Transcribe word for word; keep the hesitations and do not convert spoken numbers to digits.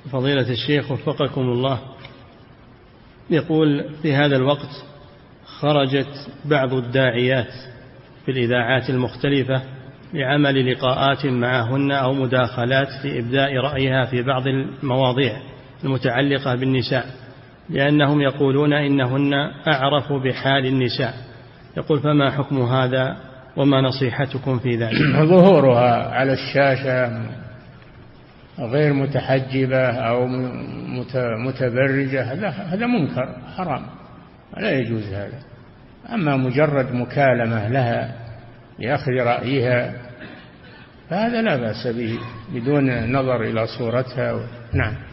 فضيلة الشيخ وفقكم الله، يقول في هذا الوقت خرجت بعض الداعيات في الإذاعات المختلفة لعمل لقاءات معهن أو مداخلات في إبداء رأيها في بعض المواضيع المتعلقة بالنساء، لأنهم يقولون إنهن أعرف بحال النساء. يقول فما حكم هذا وما نصيحتكم في ذلك؟ ظهورها على الشاشة غير متحجبة أو متبرجة هذا منكر حرام، لا يجوز هذا. أما مجرد مكالمة لها لأخذ رأيها فهذا لا بأس به بدون نظر إلى صورتها. نعم.